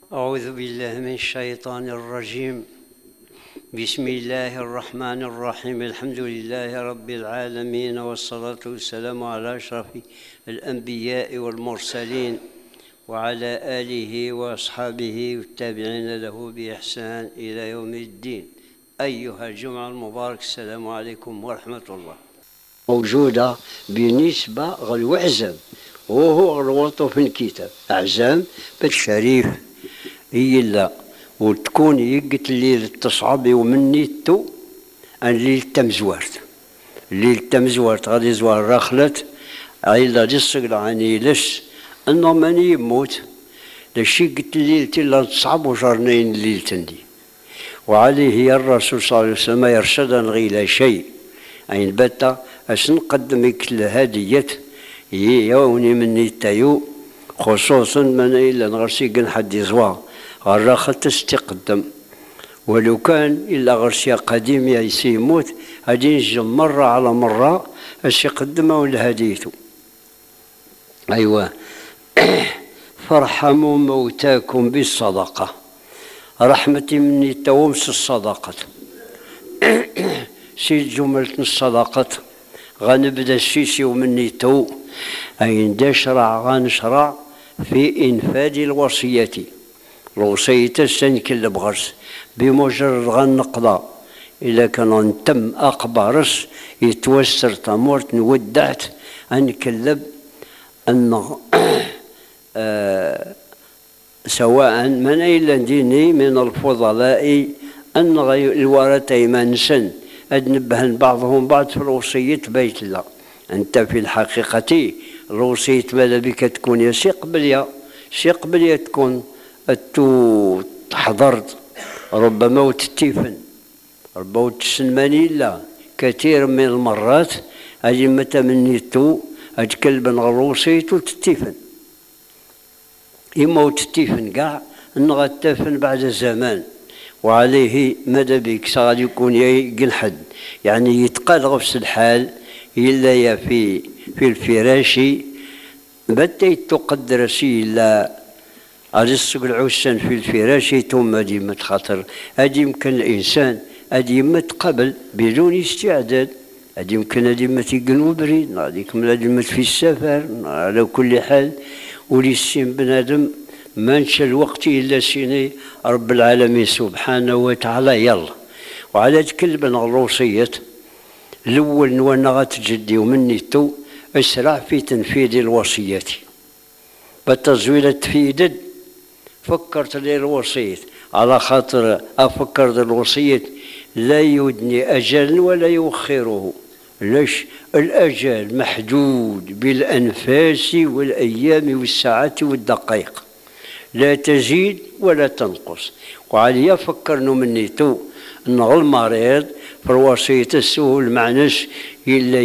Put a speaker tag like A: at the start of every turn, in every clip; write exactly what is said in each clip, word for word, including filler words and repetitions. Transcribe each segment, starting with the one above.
A: أعوذ بالله من الشيطان الرجيم. بسم الله الرحمن الرحيم. الحمد لله رب العالمين، والصلاة والسلام على أشرف الأنبياء والمرسلين وعلى آله وأصحابه والتابعين له بإحسان إلى يوم الدين. أيها الجمعة المبارك، السلام عليكم ورحمة الله. موجودة بالنسبة للوعزم، وهو الوطن في الكتاب أعزام بالشريف هي لا وتكون يقت الليل تصعب ومنيتو ان ليل تمزوارت الليل تمزوارت غادي زوار راخلت عيلا جسق عني لش انه ماني يموت لشي قلت الليل تلا تصعب وجرنين الليل تندي. وعليه يا الرسول صلى الله عليه وسلم يرشدنا غير شيء أين بتا اش نقدم كل هدية هي يوني مني تايو، خصوصا من إلا نغرسي قن حد يزوار غراخة تستقدم، ولو كان إلا غرسيا قديم يا يموت غادي نجم مرة على مرة اش يقدمه لهديته. أيوا فارحموا موتاكم بالصدقة، رحمتي مني تومس الصدقة. شي جملة الصدقة غنبدا الشيشي ومني تو أين دشرع غنشرع في إنفاذ الوصية. الوصية تستنكل بغرس بمجرد غنقضى إلا كان نتم أقبارس يتوسر تمورت نودعت أنكلب أن آه سواء من إلا ديني من الفضلاء أن الورثة يمانسن أدنبهن بعضهم بعض في الوصية بيت الله. أنت في الحقيقة الوصية ماذا بك تكون يا شي قبليا شي قبليا تكون أتو تحضرت ربما وتتيفن ربما وتسنماني لا كثير من المرات أجي متى منيتو أتكلب الوصية وتتيفن إما وتتيفن كاع نغتفن بعد زمان. وعليه ماذا بك صار يكون يقل حد يعني يتقال غفص الحال إلا يا في في الفراشي بتي تقدر شي لا أرزق العسان في الفراشي ثم ديما خاطر هذه يمكن الإنسان هذه يما تقبل بدون استعداد، هذه يمكن هذه يما تيقنو بريد، هذيك هذه في السفر على كل حال. وليسين بنادم ما نشا الوقت إلا سيني رب العالمين سبحانه وتعالى يلا. وعلى تكلم الوصية الأول نوانا غتجدي ومني تو اسرع في تنفيذ الوصية. بالتزويل تفيدد فكرت لي الوصية على خاطر أفكر الوصية لا يدني أجل ولا يؤخره. ليش؟ الأجل محدود بالأنفاس والأيام والساعات والدقائق، لا تزيد ولا تنقص. وعليا فكرنا مني تو أن المريض في الوصية السهول معناش إلا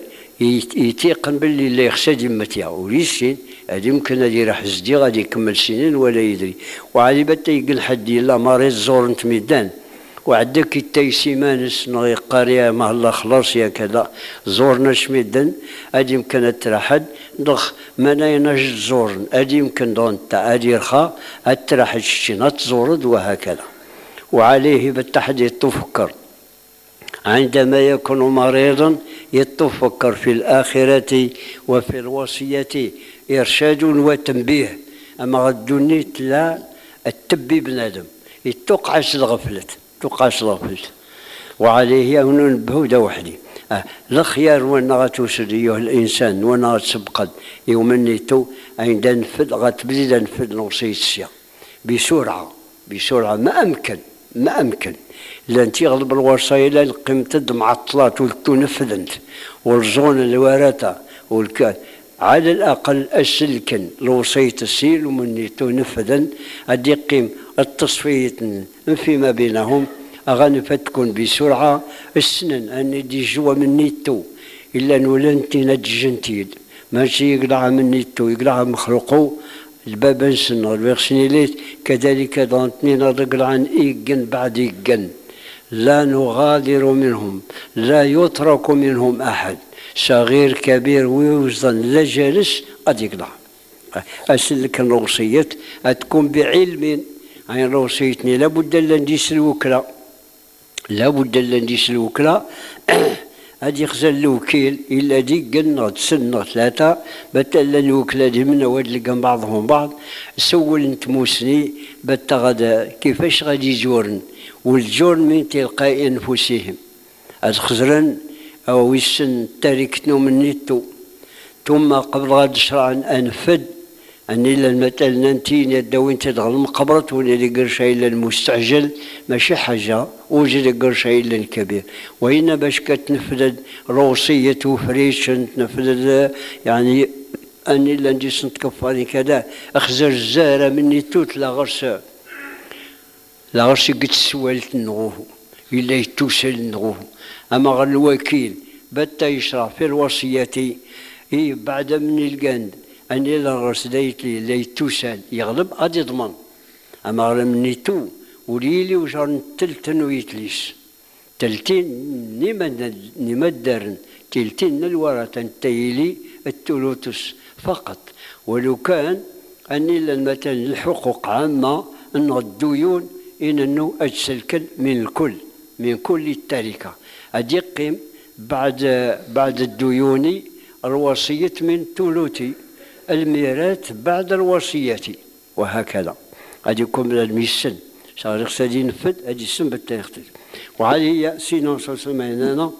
A: يتيقن باللي لا يخشى ديمتها وليسين هذه يمكن هذه راح زدي غادي يكمل سنين ولا يدري. وعلي بتا يقول حد لا مريض زور انت ميدان وعندك التايسي مانس نغي قاريه ما الله خلاص يا كذا زورنا شميدان هذه يمكن تراحد ضخ ما نايناش زورن هذه يمكن دون تاع هذه رخا تراحد الشينات زورد وهكذا. وعليه بالتحديد تفكر عندما يكون مريضا يتفكر في الآخرة وفي الوصية إرشاد وتنبيه. أما غدونيت لا التبي بنادم يتوقعش الغفلة توقعش الغفلة. وعليه هنا نبهو وحدي أه الخيار وانا غتوصل أيها الإنسان وانا غتسبقد يومنيتو عند نفذ غتبدي نفذ الوصية السيا بسرعة بسرعة ما أمكن ما أمكن لأن تيغلب الوصايا لا القيمة معطلات ولتنفذنت والزون الورثة والكاد على الأقل أسلكن الوصية السيل ومني تنفذن أدي قيم التصفية فيما بينهم أغاني تكون بسرعة السنن أني دي جوا مني تو إلا نولنتي نتجنتيد ماشي يقلع مني تو يقلع مخلوقو الباب نسن الفيرسينيليت كذلك دونتني نرقل عن إيجن بعد إيجن لا نغادر منهم لا يترك منهم أحد صغير كبير ويوزن لا جالس قد يقلع. أسلك الوصية تكون بعلم يعني روصيتني لابد لا نديس الوكلة، لابد لا نديس الوكلة. هادي خزال الوكيل إلا دي قلنا تسنة ثلاثة بتلا الوكلة دي من واد لقى بعضهم بعض سول نتموسني بتا غدا كيفاش غادي يجورن والجورن من تلقاء أنفسهم هاد خزرن أو ويسن تاركتنو من نيتو ثم قبل غاد شرع أنفد أني إلا المثل ننتين يدوين تدغل مقبرت ولا اللي قرشا إلا المستعجل ماشي حاجة وجد قرشا إلا الكبير. وإن باش كتنفذ روصية وفريش تنفذ يعني أني إلا نديس نتكفاني كذا أخزر الزارة مني توت لا غرس لا غرس قد سوالت نغوه إلا يتوسل نغوه. أما غير الوكيل بتا يشرع في الوصية إيه بعد من القند أني لا غرس دايت لي لا يتوسل يغلب غادي يضمن. أما غير مني تو وليلي وجار تلتن ويتليس تلتين نما نما دارن تلتين الورثة تيلي التلوتس فقط. ولو كان أني مثلا الحقوق عامة أن الديون إن أنه أجسلكن من الكل من كل التركة أدي قيم بعد بعد الديون الوصية من ثلث الميراث بعد الوصية وهكذا. غادي يكون من الميسن صار خصها ينفذ هذه السن بالتيختي. وهذه هي سيدنا صلى الله عليه وسلم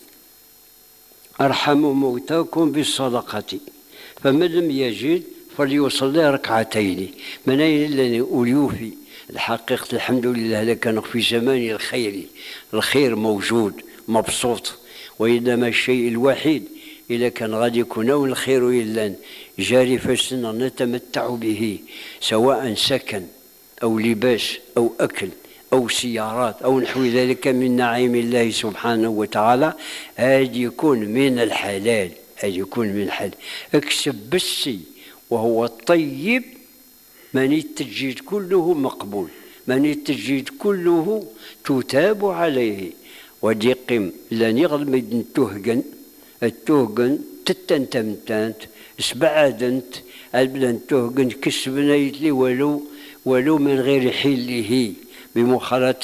A: ارحموا موتاكم بالصدقة فمن لم يجد فليصلي ركعتين. من اين لنا وليوفي الحقيقة الحمد لله لكان في زمان الخير الخير موجود مبسوط. وإنما الشيء الوحيد إذا كان غادي يكون الخير إلا جاري فاسنا نتمتع به سواء سكن أو لباس أو أكل أو سيارات أو نحو ذلك من نعيم الله سبحانه وتعالى هذا يكون من الحلال هذا يكون من الحلال. اكسب بالسي وهو الطيب من التجديد كله مقبول من التجديد كله تتاب عليه. وديقم لن يغلب التهجن التهجن تتنتمتانت اسبعدنت البلان تهجن كسبنيت لي ولو ولو من غير حله بمخالطة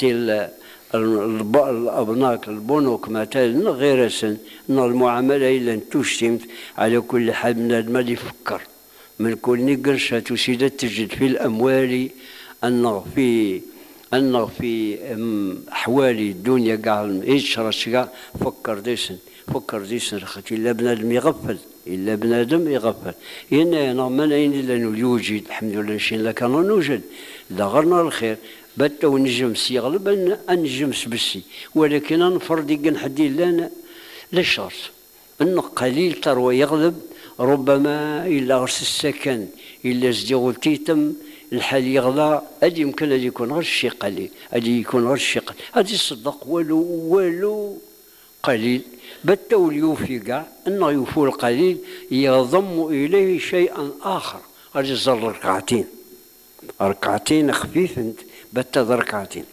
A: الأبناك البنوك مثلا غير سن أن المعاملة إلا تشتمت. على كل حال من المال يفكر من كل قرشة تسيد تجد في الأموال أن في أن في أحوال الدنيا قاع يشرش قاع فكر ديسن فكر ديسن رختي إلا بنادم يغفل إلا بنادم يغفل. هنا أنا من أين إلا يوجد الحمد لله شين لكان نوجد لا غرنا الخير بات ونجمس يغلب أن نجمس بسي. ولكن نفرض يقن حدي لنا لا شرط أن قليل تروى يغلب ربما إلا غرس السكن إلا زديغل تيتم الحال يغلى هذا يمكن أن يكون غير شي قليل هذا يكون غير شي قليل هذا يصدق ولو ولو قليل بات وليوفي كاع أنه يوفو القليل يضم إليه شيئا آخر غادي يزر ركعتين ركعتين خفيف انت بات ركعتين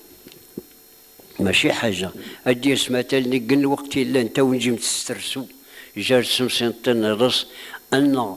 A: ماشي حاجه. ادي مثلا نقل وقت الا انت ونجي تسترسو جار سمسنتن الرص ان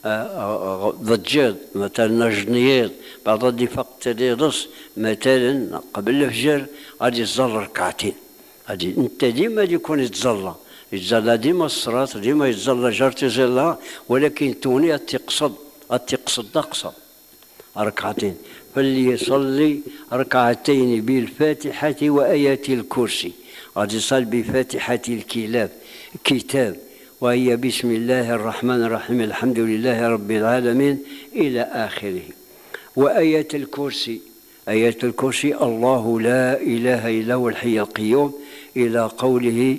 A: ضجاج مثلا جنيات بعض اللي فقت لي رص مثلا قبل الفجر غادي يزر ركعتين. غادي انت ديما يكون يتزلى يتزلى ديما الصراط ديما يتزلى جارتي زلها ولكن توني تقصد تقصد اقصد ركعتين. فليصلي ركعتين بالفاتحة وآيات الكرسي غادي يصلي بفاتحة الكتاب كتاب وهي بسم الله الرحمن الرحيم الحمد لله رب العالمين إلى آخره. وآيات الكرسي آيات الكرسي الله لا إله إلا هو الحي القيوم إلى قوله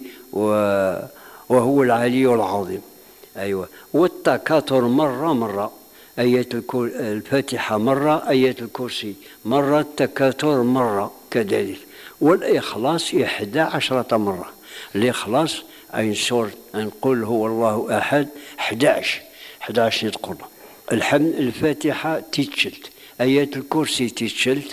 A: وهو العلي العظيم. أيوة. والتكاثر مرة مرة آية الفاتحة مرة آية الكرسي مرة التكاثر مرة كذلك. والإخلاص إحدى عشرة مرة. الإخلاص أي سورة نقول هو الله أحد أحد عشر أحد عشر تقول الحمد الفاتحة تيتشلت آية الكرسي تيتشلت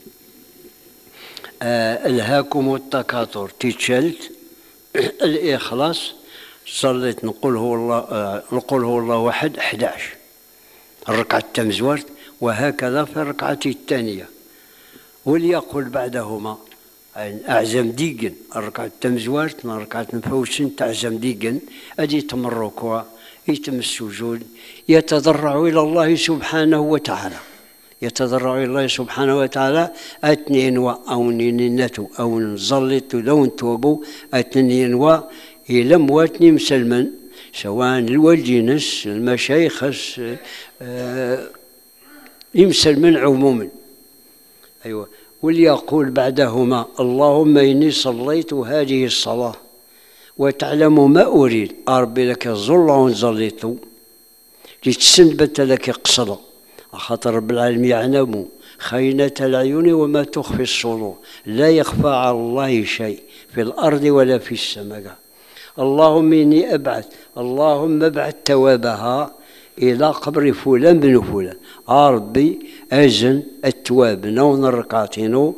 A: آه الهاكم التكاثر تيتشلت الإخلاص صليت نقول هو الله آه نقول هو الله واحد أحد عشر الركعة التمزورت. وهكذا في الركعة الثانية وليقول بعدهما أعزم ديقن الركعة تمزوارت ركعة نفوسن تعزم ديقن أدي تم الركوع يتم السجود يتضرع إلى الله سبحانه وتعالى يتضرع إلى الله سبحانه وتعالى أتنين و أو نينتو أو نزلت لون توبو أتنين و يلم واتني مسلمن سواء الوالدينس المشايخ آه يمسلمن عموما. أيوة. وليقول بعدهما اللهم إني صليت هذه الصلاة وتعلم ما أريد أربي لك الظل ونزليت لتسنبت لك قصدا خاطر رب العالمين يعلم خينة العيون وما تخفي الصدور لا يخفى على الله شيء في الأرض ولا في السماء. اللهم إني أبعث اللهم ابعث توابها إلى قبر فلان بن فلان ربي أزن التواب نون الركعتين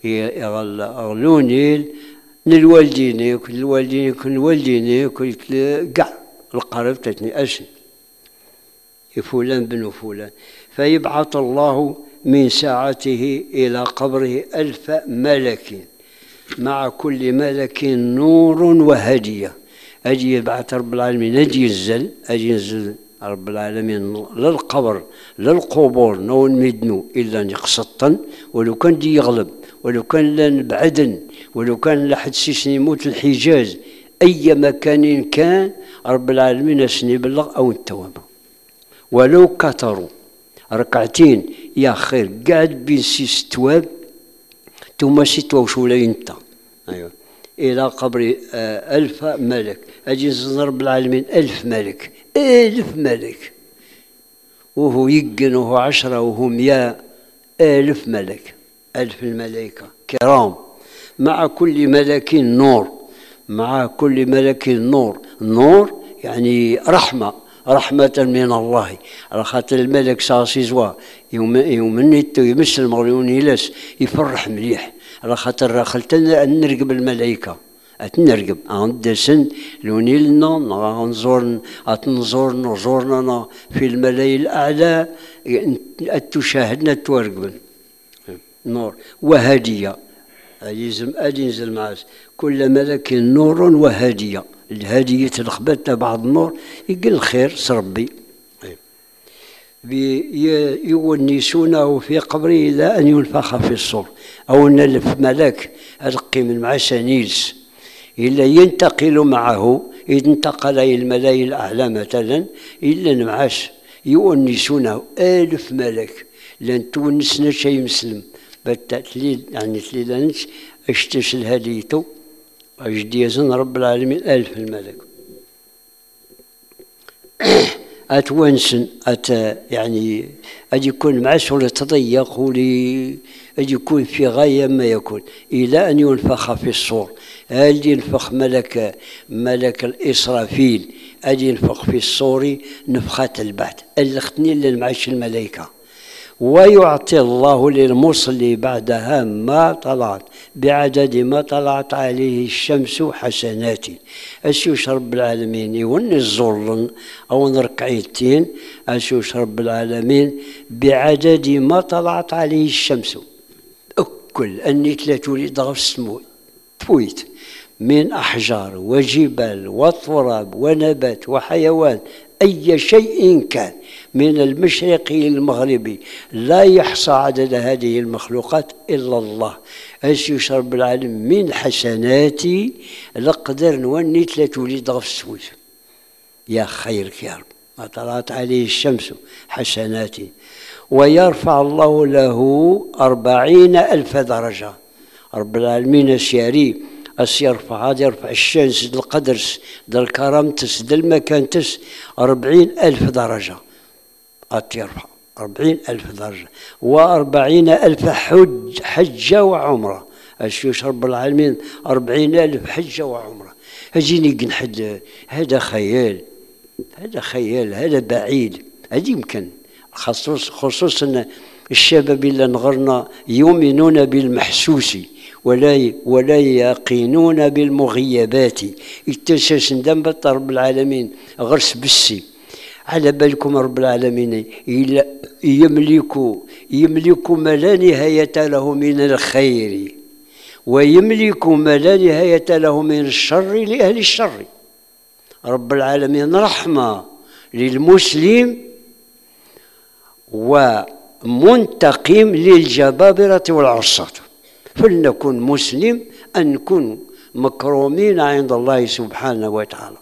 A: يغلوني للوالدين كل الوالدين كل الوالدين كل كاع القرب تتني أزن فلان بن فلان فيبعث الله من ساعته إلى قبره ألف ملك مع كل ملك نور وهدية. أجي يبعث رب العالمين أجي ينزل أجي ينزل رب العالمين للقبر للقبور نون مدنو إلا نقسطن ولو كان دي يغلب ولو كان لن بعدن ولو كان لحد سيسن يموت الحجاز أي مكان كان رب العالمين أسني بلغ أو التواب ولو كثروا ركعتين يا خير قاعد بين سيس تواب ثم ست وشولين انت. أيوة. إلى قبر ألف ملك أجي رب العالمين ألف ملك ألف ملك وهو يقن وهو عشرة وهو مية ألف ملك ألف الملائكة كرام مع كل ملك نور مع كل ملك نور نور يعني رحمة رحمة من الله على خاطر الملك صاصي زوا يوم يوم نيتو يمس المغريون يلاس يفرح مليح على خاطر خلتنا نرقب الملائكة أتنرقب عند سن لوني لنا نزور أتنزور نزورنا في الملاي الأعلى أتشاهدنا تورقبن نور وهدية أجيزم أجينزل معاس كل ملك نور وهدية الهدية الخبت بعض النور يقول خير سربي يونسونه في قبره إلى أن ينفخ في الصور أو نلف ملك ألقي من معسانيس إلا ينتقل معه إذا انتقل إلى الملاي الأعلى مثلا إلا معاش يونسونه ألف ملك لأن تونسنا شيء مسلم بالتأتليل يعني تليلانش اشتشل هديته أجديزن رب العالمين ألف الملك أتونسن أت يعني أجي يكون معاش ولا تضيق ولي أجي يكون في غاية ما يكون إلى أن ينفخ في الصور هل ينفخ ملك ملك الإسرافيل أجي ينفخ في الصور نفخة البعث اللي اللي معاش الملائكة ويعطي الله للمصلي بعدها ما طلعت بعدد ما طلعت عليه الشمس حسنات. أشوش رب العالمين يون الزرن أو نركعيتين أشوش رب العالمين بعدد ما طلعت عليه الشمس أكل أني تلاتولي ضغف سمو تفويت من أحجار وجبال وتراب ونبات وحيوان أي شيء كان من المشرق إلى المغربي لا يحصى عدد هذه المخلوقات إلا الله. أش يشرب العالم من حسناتي لقدر نوني تلاتولي ضغف السويس يا خيرك يا رب ما طلعت عليه الشمس حسناتي. ويرفع الله له أربعين ألف درجة رب العالمين الشاري أس يرفع هذا يرفع الشمس د القدرس د الكرامتس د المكانتس أربعين ألف درجة أت يرفع أربعين ألف درجة وأربعين ألف حج حجة وعمرة أشوش رب العالمين أربعين ألف حجة وعمرة. أجيني قنحد هذا خيال هذا خيال هذا بعيد هذا يمكن خصوص خصوصا الشباب اللي نغرنا يؤمنون بالمحسوس ولا ولا يقينون بالمغيبات. التساس ندم رب العالمين غرس بسي على بالكم رب العالمين يملك يملك ما لا نهاية له من الخير، ويملك ما لا نهاية له من الشر لأهل الشر. رب العالمين رحمة للمسلم ومنتقم للجبابرة والعصاة. فلنكن مسلم أن نكون مكرومين عند الله سبحانه وتعالى.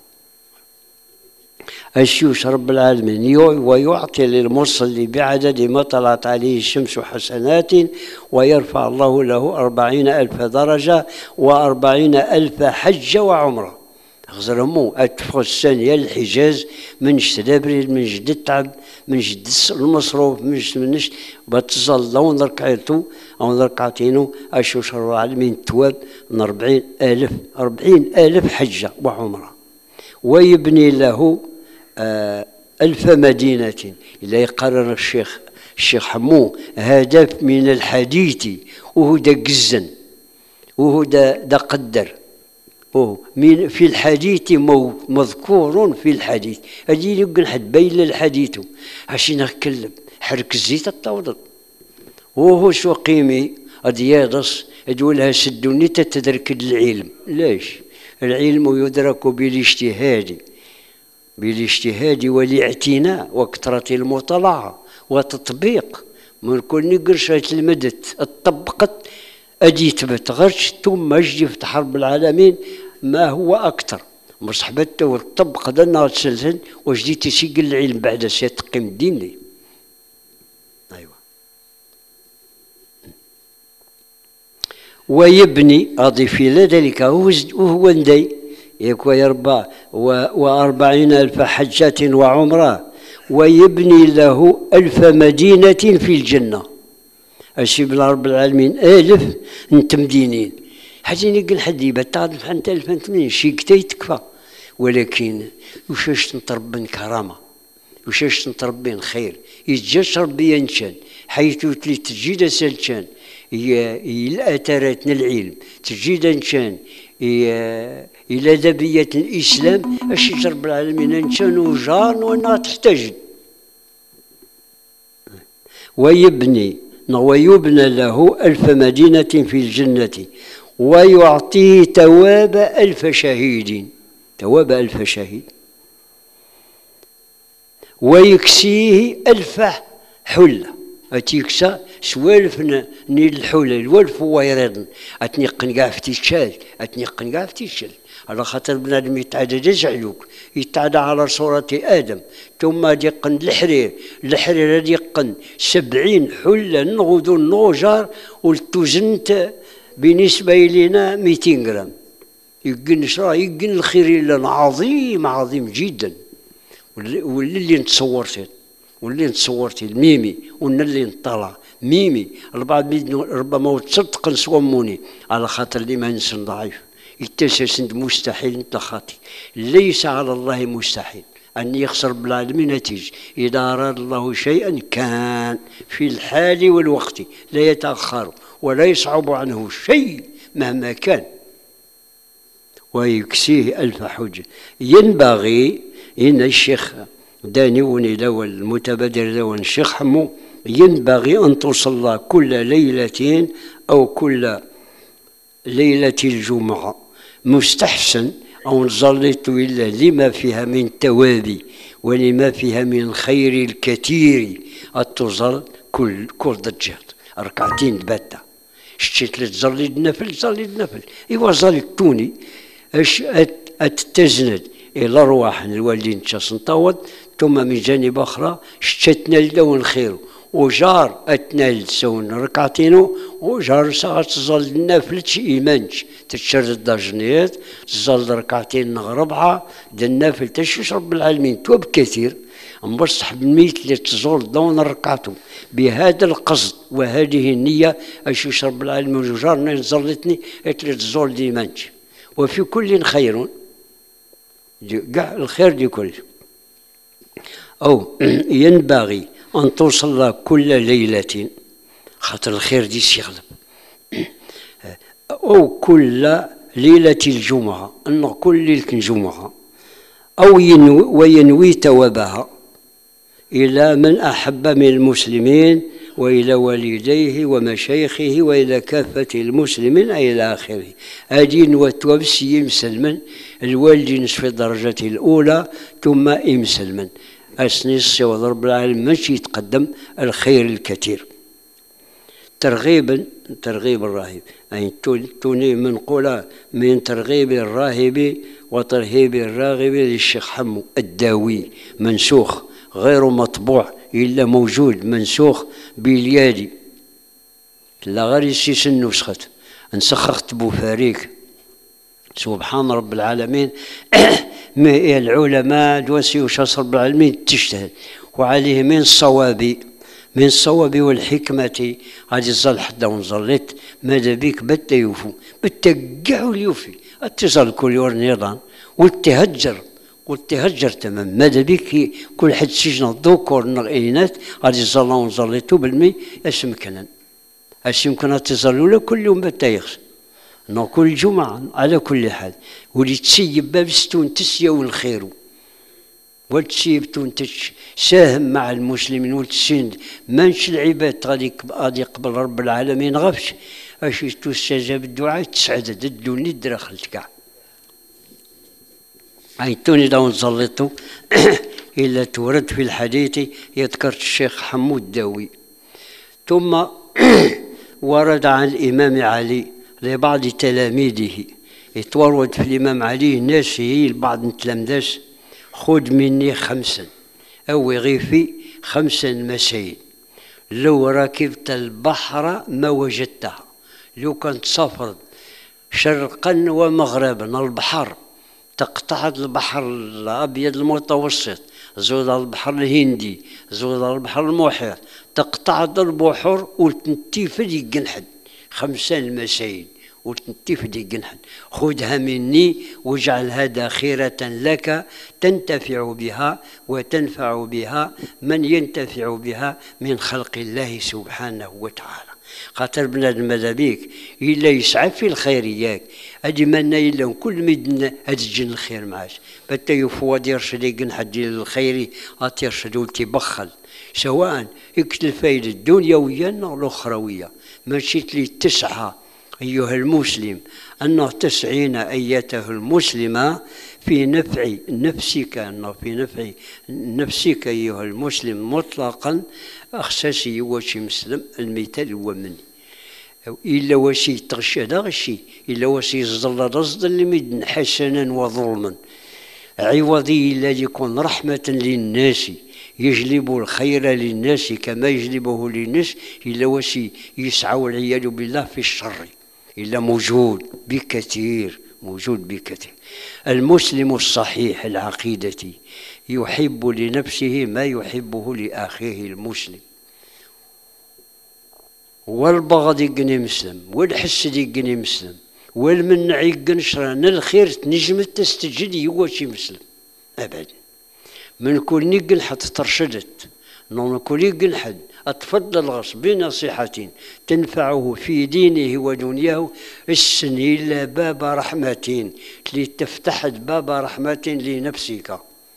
A: الشوش رب العالمين ويعطي للمصلي بعدد ما طلعت عليه الشمس حسنات، ويرفع الله له أربعين ألف درجة وأربعين ألف حج وعمرة. غزرمو أتفق الثانية الحجاز من جدابريل من جد التعب من جد المصروف من جد منش بتصل لون ركعتو أو ركعتينو. الشوش رب العالمين تواب من أربعين ألف أربعين ألف حجة وعمرة، ويبني له آه ألف مدينة. إلا يقرر الشيخ الشيخ حمو هدف من الحديث، وهو دا قزن وهو دا, دا قدر وهو من في الحديث مذكور في الحديث. هذه يقول حد بين الحديث عشان نتكلم حرك الزيت التوضل وهو شو قيمي أديادس أدولها سدوني تتدرك العلم. ليش؟ العلم يدرك بالاجتهاد بالاجتهاد والاعتناء وكثرة المطالعة وتطبيق. من كل قرشة المدت اتطبقت أدي تبتغرش ثم أجي في حرب العالمين ما هو أكثر مصحبته والطبق دنا تسلسل وجدي تسيق العلم بعد سيتقيم الدين. أيوة. ويبني أضيف إلى ذلك وهو ندي يكوى يربع وأربعين ألف حجة وعمرة، ويبني له ألف مدينة في الجنة. أشيب رب العالمين ألف أنت مدينين حاجين يقول حد يبقى تعرف أنت ألف أنت منين شي كتاي تكفى. ولكن وشاش نتربين كرامة وشاش نتربين خير يتجاش ربي ينشان حيث تلي تجيد سلشان إلى أثراتنا العلم تجيد نشان إلى دبية الإسلام. أشي رب العالمين نشان وجان وأنها تحتاج. ويبني ويبنى له ألف مدينة في الجنة، ويعطيه تواب ألف شهيد تواب ألف شهيد، ويكسيه ألف حلة. أتيكسا سوالف نيل الحلة الوالف ويرضن أتنقن كاع في تيشال أتنقن كاع في تيشال. على خاطر بنادم يتعدى يزعلوك يتعدى على صورة آدم ثم يقن الحرير الحرير يقن سبعين حلة نغدو النوجار والتوزنت بالنسبة إلينا مئتين غرام. يقن شرا يقن الخير لنا عظيم عظيم جدا. واللي نتصورت واللي نتصورت الميمي ونا اللي نطلع ميمي البعض ربما تصدق نسوموني على خاطر الإيمان إنسان ضعيف يتسس مستحيل انت خاطي. ليس على الله مستحيل أن يخسر بالعالمين نتيجة. إذا أراد الله شيئا كان في الحال والوقت لا يتأخر ولا يصعب عنه شيء مهما كان. ويكسيه ألف حجة. ينبغي إن الشيخ دانيوني لو المتبادر لو الشيخ حمو ينبغي أن تصلى كل ليلة أو كل ليلة الجمعة مستحسن أو نصليت إلا لما فيها من توابي ولما فيها من خير الكثير التزل كل كل ضجات ركعتين باتا شتيت تصلي النفل تصلي النفل إيوا صلي التوني اش اتتزند إلى الأرواح الوالدين تشاس نطود ثم من جانب أخرى شتتنا لدون خير وجار أتنال سون ركعتينو وجار ساعة تظل النافلة إيمانش تشرد الدرجنيات تظل ركعتين ربعة النافل تشوش رب العالمين توب كثير نبصح بالميت اللي تزول دون ركعته بهذا القصد وهذه النية أشوش رب العالمين وجارنا نزلتني اللي تزول إيمانش. وفي كل خير كاع الخير دي كل أو ينبغي أن توصل كل ليلة خاطر الخير دي سيغلب أو كل ليلة الجمعة أن كل ليلة الجمعة أو ينوي وينوي توابها إلى من أحب من المسلمين وإلى والديه ومشايخه وإلى كافة المسلمين إلى آخره. هذه نواتوا بس يمسلمن الوالدين في الدرجة الأولى ثم يمسلمن أسني السوى رب العالمين ماشي يتقدم الخير الكثير. ترغيبا ترغيب الراهب أي توني منقولة من ترغيب الراهب وترهيب الراغب للشيخ حمو الداوي، منسوخ غير مطبوع إلا موجود منسوخ باليادي، لا غير يسيس النسخة نسخخت بوفاريك. سبحان رب العالمين. العلماء دوسي وشاس رب العالمين تجتهد وعليه من الصواب من الصواب والحكمة غادي يظل حدا ونظلت ماذا بيك بتا يوفو بتا كاع اليوفي اتصل كل يوم نظام والتهجر والتهجر تمام ماذا بيك كل حد سجن الذكور الاناث غادي يظل ونظلتو بالمي اش يمكن اش يمكن اتصلوا له كل يوم بتا يخش نو كل جمعة على كل حال ولي تسيب باب ستون تسيا والخير وتسيب تونتش ساهم مع المسلمين وتسند مانش العباد غادي غادي يقبل رب العالمين غفش اش تستجاب الدعاء تسعد الدنيا داخل كاع عيطوني داو نزلطو الا تورد في الحديث يذكر الشيخ حمود الداوي. ثم ورد عن الامام علي لبعض تلاميذه يتورد في الامام علي ناس هي لبعض التلامذة خذ مني خمسا أو غيفي خمسا مسائل لو ركبت البحر ما وجدتها. لو كنت سافر شرقا ومغربا البحر تقطعت البحر الأبيض المتوسط زود البحر الهندي زود البحر المحيط تقطعت البحور وتنتفد يقنحد خمسة المسائل وتنتفد يقنحد خذها مني واجعلها ذخيرة لك تنتفع بها وتنفع بها من ينتفع بها من خلق الله سبحانه وتعالى. خاطر بنادم ماذا بيك إلا يسعى في الخيريات هادي مالنا إلا كل مدنا هاد الجن الخير معاش بتا يفوض يرشد يقنحد الخيري أتيرشد وتبخل سواء يكتل الفايدة الدنيوية أو الأخروية ماشي لي تسعى أيها المسلم أنه تسعين أيته المسلمة في نفع نفسك أنه في نفع نفسك أيها المسلم مطلقا أخساسي وشي مسلم المثال هو مني إلا وشي تغشى هذا غشي إلا وشي يصدل رصد لمدن حسنا وظلما عوضي إلا يكون رحمة للناس يجلب الخير للناس كما يجلبه للناس إلا وشي يسعى والعياذ بالله في الشر إلا موجود بكثير موجود بكثير. المسلم الصحيح العقيدة يحب لنفسه ما يحبه لأخيه المسلم والبغض يقني مسلم والحسد يقني مسلم والمنع يقني شران الخير تنجم تستجد يواشي مسلم أبدا. من كل نقل حتى ترشدت من كل يقل حد أتفضل غص بنصيحة تنفعه في دينه ودنياه السن إلا باب رحمة لتفتح باب رحمة لنفسك.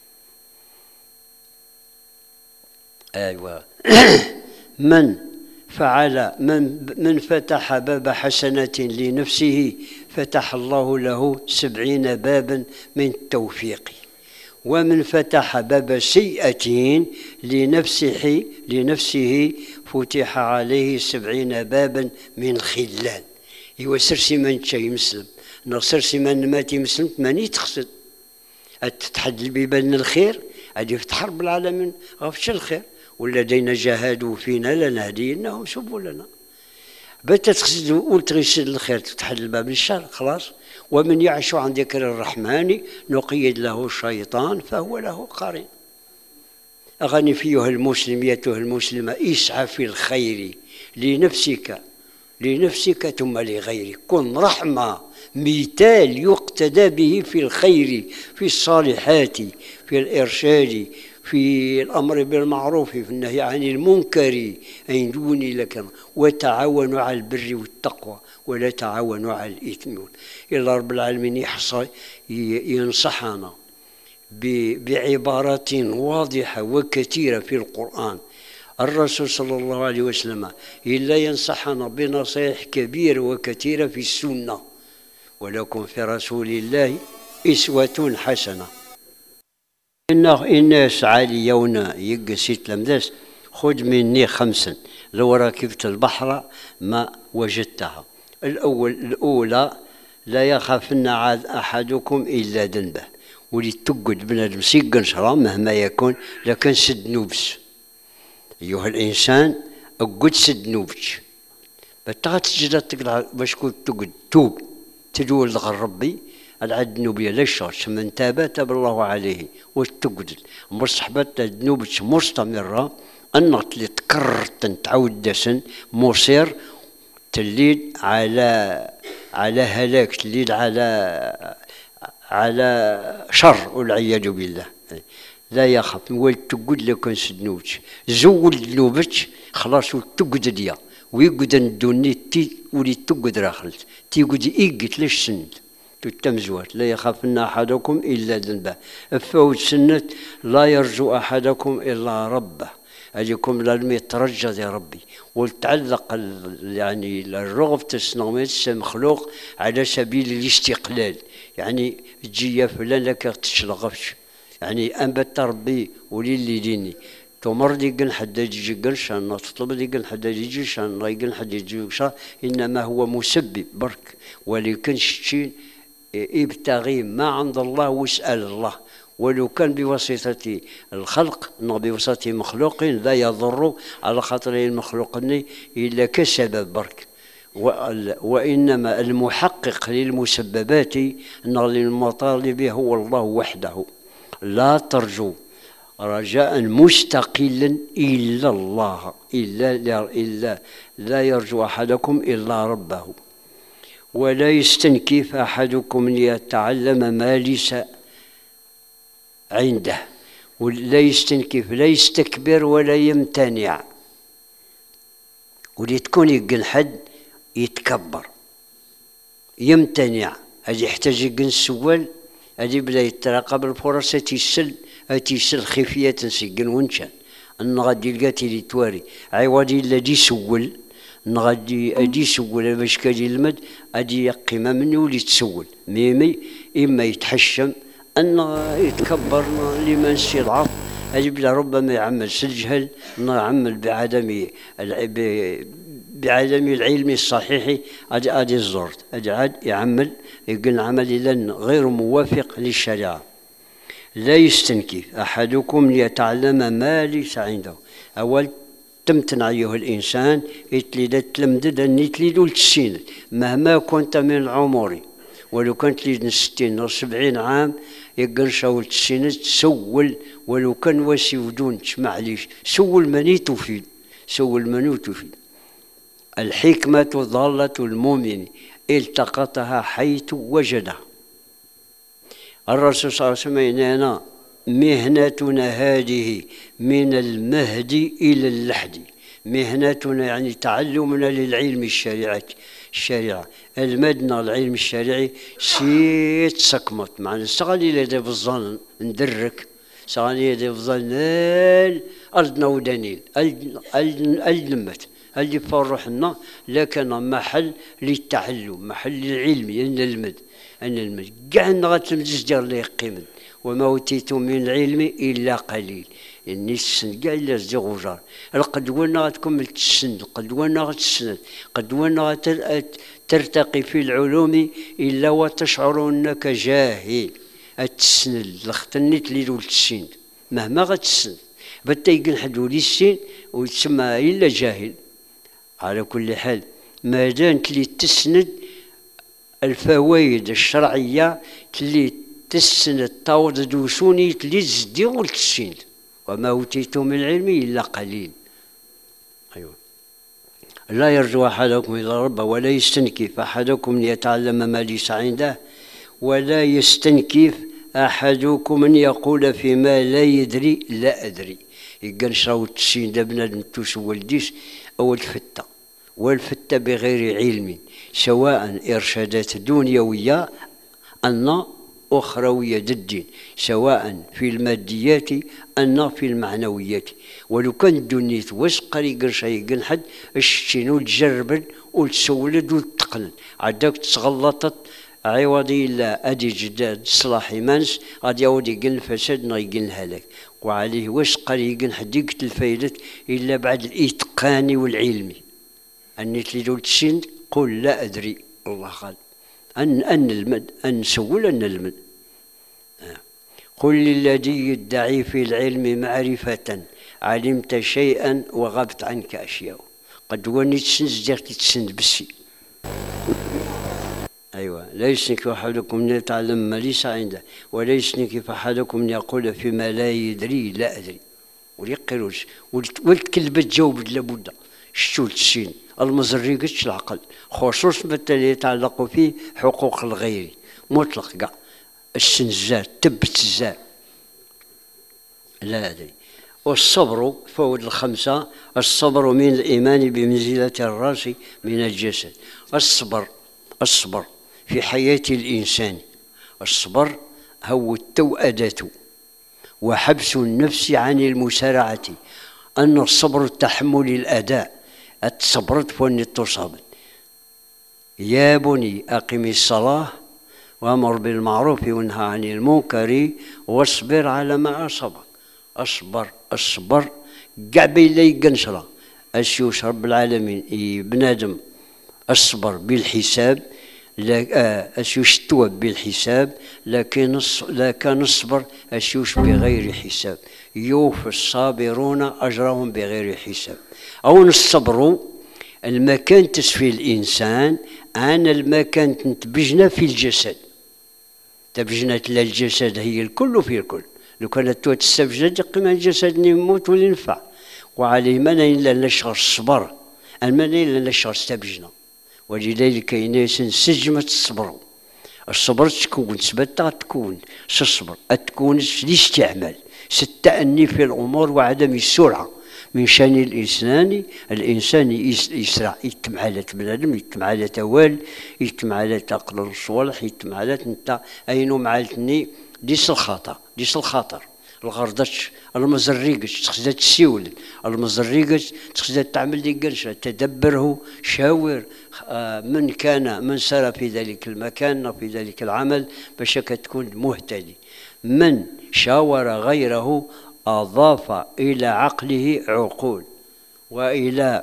A: أيوة. من فعل من من فتح باب حسنة لنفسه فتح الله له سبعين بابا من التوفيق، ومن فتح باب سيئة لنفسه لنفسه فتح عليه سبعين بابا من خلان. إيوا سرسي من شيء مسلم نصرسي من ماتي مسلم ماني تقصد تتحد البيبان الخير غادي يفتح رب العالمين غفش الخير والذين جاهدوا فينا لنهدينهم سبلنا. بتا تقصد وتغسل الخير تفتح الباب للشر خلاص. ومن يعش عن ذكر الرحمن نقيد له الشيطان فهو له قرين. أغني فيها المسلم يتها المسلمة اسعى في الخير لنفسك لنفسك ثم لغيرك. كن رحمة مثال يقتدى به في الخير في الصالحات في الإرشاد في الأمر بالمعروف في النهي عن المنكر أن دوني لك وتعاونوا على البر والتقوى ولا تعاونوا على الإثم. إلا رب العالمين يحصى ينصحنا بعبارات واضحة وكثيرة في القرآن. الرسول صلى الله عليه وسلم إلا ينصحنا بنصائح كبيرة وكثيرة في السنة. ولكم في رسول الله أسوة حسنة. إنه الناس عالية ونا يقسيت لمداس خذ مني خمسا لو ركبت البحر ما وجدتها. الأول الأولى لا يخافن عاد أحدكم إلا ذنبه. ولي تقعد بنادم سيقن شرا مهما يكون لكن سد نوبس. أيها الإنسان أقعد سد نوبش بتغى تجد تقلع باش كنت تقعد توب تدول لغر ربي العد نوبيا ليش من تاب تاب الله عليه وتقعد مصحبت نوبش مستمرة أنك اللي تكرر تعود دسن مصير تليد على على هلاك تليد على على شر والعياذ بالله. لا يخاف ولد تقعد لك نسدنوش زول ذنوبك خلاص وتقعد ليا ويقعد ندوني تي ولي تقعد راخلت تيقعد إيقت ليش سند تتمزوات. لا يخافن أحدكم إلا ذنبه. فوت سنة لا يرجو أحدكم إلا ربه. أجيكم لازم يترجى يا ربي وتعلق يعني الرغب تسنغمت مخلوق على سبيل الاستقلال. يعني تجي يا فلان لك تشلغفش يعني أنبت ربي ولي اللي ديني تمر ديقن حد يجي قرشان تطلب ديقن حد يجي شان يقن حد يجي شان. إنما هو مسبب برك ولكن شيء ابتغي ما عند الله واسأل الله. ولو كان بواسطة الخلق بواسطة مخلوق لا يضر على خاطر المخلوق إلا كسبب برك. وإنما المحقق للمسببات للمطالب هو الله وحده. لا ترجو رجاء مستقلا إلا الله إلا, إلا لا يرجو أحدكم إلا ربه. ولا يستنكف أحدكم ليتعلم ما ليس عنده. ولا يستنكف لا يستكبر ولا يمتنع. ولي تكون يقن حد يتكبر يمتنع أجي يحتاج يقن السوال أجي بلا يتراقب الفرص تيسل تيسل خفية سيقن ونشان أن غادي لقاتي لي تواري عوضي الذي يسول غادي أجي يسول باش كاجي المد أجي يقيمة مني ولي تسول ميمي إما يتحشم أن يتكبر لمن يستضعف أجي بلا ربما يعمل سالجهل يعمل بعدم بعدم العلم الصحيح أجي أجي الزرد أجي عاد يعمل يقول عمل لن غير موافق للشريعة. لا يستنكف أحدكم ليتعلم ما ليس عنده. أول تمتنع أيها الإنسان يتليد تلمدد أن يتليد التسين مهما كنت من العمر. ولو كانت تليد ستين أو سبعين عام يقن شاول تسين تسول ولو كان واسي ودون معليش سول من تفيد سول من تفيد. الحكمة ضالة المؤمن التقطها حيث وجدها. الرسول صلى الله عليه وسلم يقول مهنتنا هذه من المهد إلى اللحد. مهنتنا يعني تعلمنا للعلم الشريعة الشريعة المدنى العلم الشرعي سيت سكمت معنى سغالي لدي بالظن ندرك سغالي لدي بالظن أرضنا ودنيل ألمت اللي فرحنا لكن محل للتعلم محل للعلم أن المد أن المد كاع نغات المزجر اللي يقيمن وما أوتيتم من العلم إلا قليل. إني السن كاع إلا زدي غجار القدوة غتكمل تسند القدوة غتسند القدوة ترتقي في العلوم إلا وتشعر أنك جاهل. التسند لختني تليل والتسند مهما غتسند بتا يقول حد ولي السين ويتسمى إلا جاهل. على كل حال ما دام تلي تسند الفوائد الشرعية تلي تسند تعوض دوسوني تلي تزدي والتسند وما أوتيتم من العلم إلا قليل. أيوة. لا يرجو أحدكم إلا ربه ولا يستنكف أحدكم ليتعلم ما ليس عنده. ولا يستنكف أحدكم أن يقول فيما لا يدري لا أدري. يقال شراو التسين دا بنادم توس والديس أو الفتة والفتة بغير علم سواء إرشادات دنيوية أن أخروية الدين، سواء في الماديات أن في المعنويات. ولو كان دنيت واش قريقن شيقن حد الشتينو تجربن وتسولد وتقلن عداك تغلطت عوضي لا أدي جداد صلاح إيمانس غادي يعود يقل الفساد نا يقل الهلاك. وعليه واش قريقن حد يقتل الفايدة إلا بعد الإتقان والعلمي. أني تليدو تسين قل لا أدري الله قال أن أن المد أن نسول أن المد. قل للذي يدعي في العلم معرفة علمت شيئا وغبت عنك أشياء. قد وني تسنز ديرتي تسند بسي. أيوة لا يسنك أحدكم أن يتعلم ما ليس عنده ولا يسنك أحدكم أن يقول فيما لا يدري لا أدري. وليقروش والكلبة تجاوب لابد شتو تسين المزري قدش العقل خصوصا بالتالي يتعلق فيه حقوق الغير مطلق كاع السنزات تبت الزاد لا أدري. والصبر فوق الخمسة الصبر من الإيمان بمنزلة الرأس من الجسد. الصبر الصبر في حياة الإنسان الصبر هو التوأدة وحبس النفس عن المسارعة. أن الصبر تحمل الأداء الصبرت فوني تصاب. يا بني أقم الصلاة وأمر بالمعروف وانهى عن المنكر واصبر على ما أصابك. أصبر الصبر كاع بيلي قنشرة أسيوش رب العالمين بنادم الصبر بالحساب لا أسيوش توب بالحساب لكن لا كان الصبر أسيوش بغير حساب. يوفي الصابرون أجرهم بغير حساب. أو الصبر المكان تسفي الإنسان أنا المكان تنتبجنا في الجسد تبجنا الجسد هي الكل في الكل. لو كانت تستبجد قيمة الجسد يموت ولا ينفع. وعليه من إلا نشر الصبر المن إلا نشر استبجنا. ولذلك كاين ناس سجمة الصبر. الصبر تكون سبتها تكون الصبر تكون الاستعمال التأني في الأمور وعدم السرعة. من شان الإنسان الإنسان يسرع يتم على بنادم يتم على توال يتم على تقل الصوالح يتم على انت أينو معلتني ديس الخطر ديس الخطر الغردش المزريقش تخزد تسيول المزريقش تخزد تعمل لي قرشة تدبره شاور من كان من سار في ذلك المكان في ذلك العمل باش تكون مهتدي. من شاور غيره أضاف إلى عقله عقول وإلى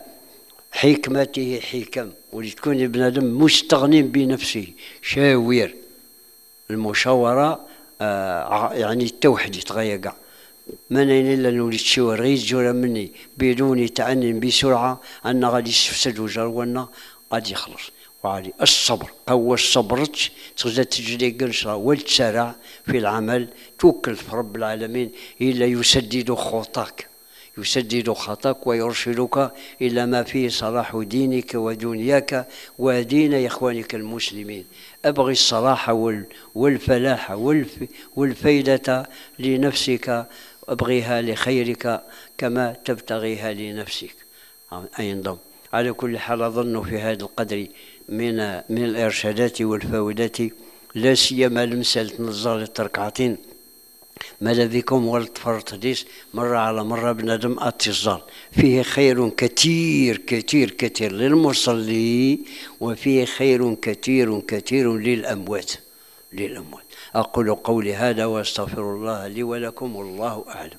A: حكمته حكم. ولتكون بنادم مستغني بنفسه شاوير. المشاورة آه يعني التوحد يتغير كاع من أين إلا نولي تشاور غير جورا مني بدون تعنن بسرعة أن غادي يستفسد وجرونا غادي يخلص. وعلي الصبر هو الصبرت تقدر تجري قنشرة والتسارع في العمل توكل في رب العالمين إلا يسدد خطاك يسدد خطاك ويرشدك إلى ما فيه صلاح دينك ودنياك ودين إخوانك المسلمين. أبغي الصلاح والفلاح والفيدة لنفسك أبغيها لخيرك كما تبتغيها لنفسك. أينضم على كل حال أظن في هذا القدر من من الإرشادات والفوائد لا سيما المسألة نظال التركعتين ماذا بكم والتفرط ديس مرة على مرة بنادم اتصال فيه خير كثير كثير كثير للمصلي وفيه خير كثير كثير للأموات للأموات. أقول قولي هذا وأستغفر الله لي ولكم والله أعلم.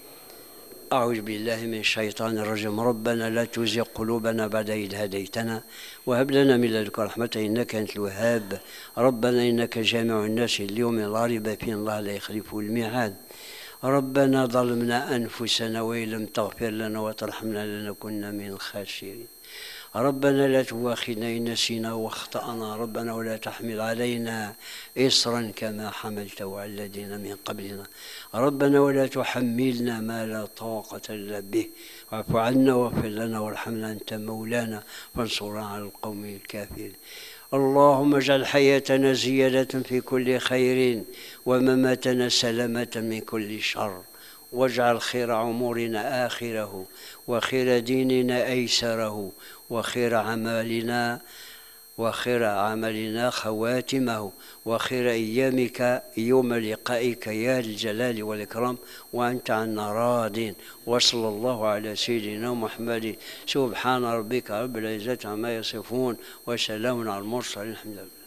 A: أعوذ بالله من الشيطان الرجيم. ربنا لا تزغ قلوبنا بعد إذ هديتنا وهب لنا من لدنك رحمة إنك أنت الوهاب. ربنا إنك جامع الناس اليوم لا ريب فيه الله لا يخلف الميعاد. ربنا ظلمنا أنفسنا وإن لم تغفر لنا وترحمنا لنكن من الخاسرين. ربنا لا تواخذنا إن نسينا واخطأنا. ربنا ولا تحمل علينا إصرا كما حملته على الذين من قبلنا. ربنا ولا تحملنا ما لا طاقة لنا به واعف عنا واغفر لنا وارحمنا أنت مولانا فانصرنا على القوم الكافرين. اللهم اجعل حياتنا زيادة في كل خير ومماتنا سلامة من كل شر واجعل خير عمورنا آخره وخير ديننا أيسره وخير عمالنا وخير عملنا خواتمه، وخير أيامك يوم لقائك يا الجلال والإكرام، وأنت عنا راض. وصلى الله على سيدنا محمد. سبحان ربك رب العزة عما يصفون، وسلام على المرسلين، الحمد لله.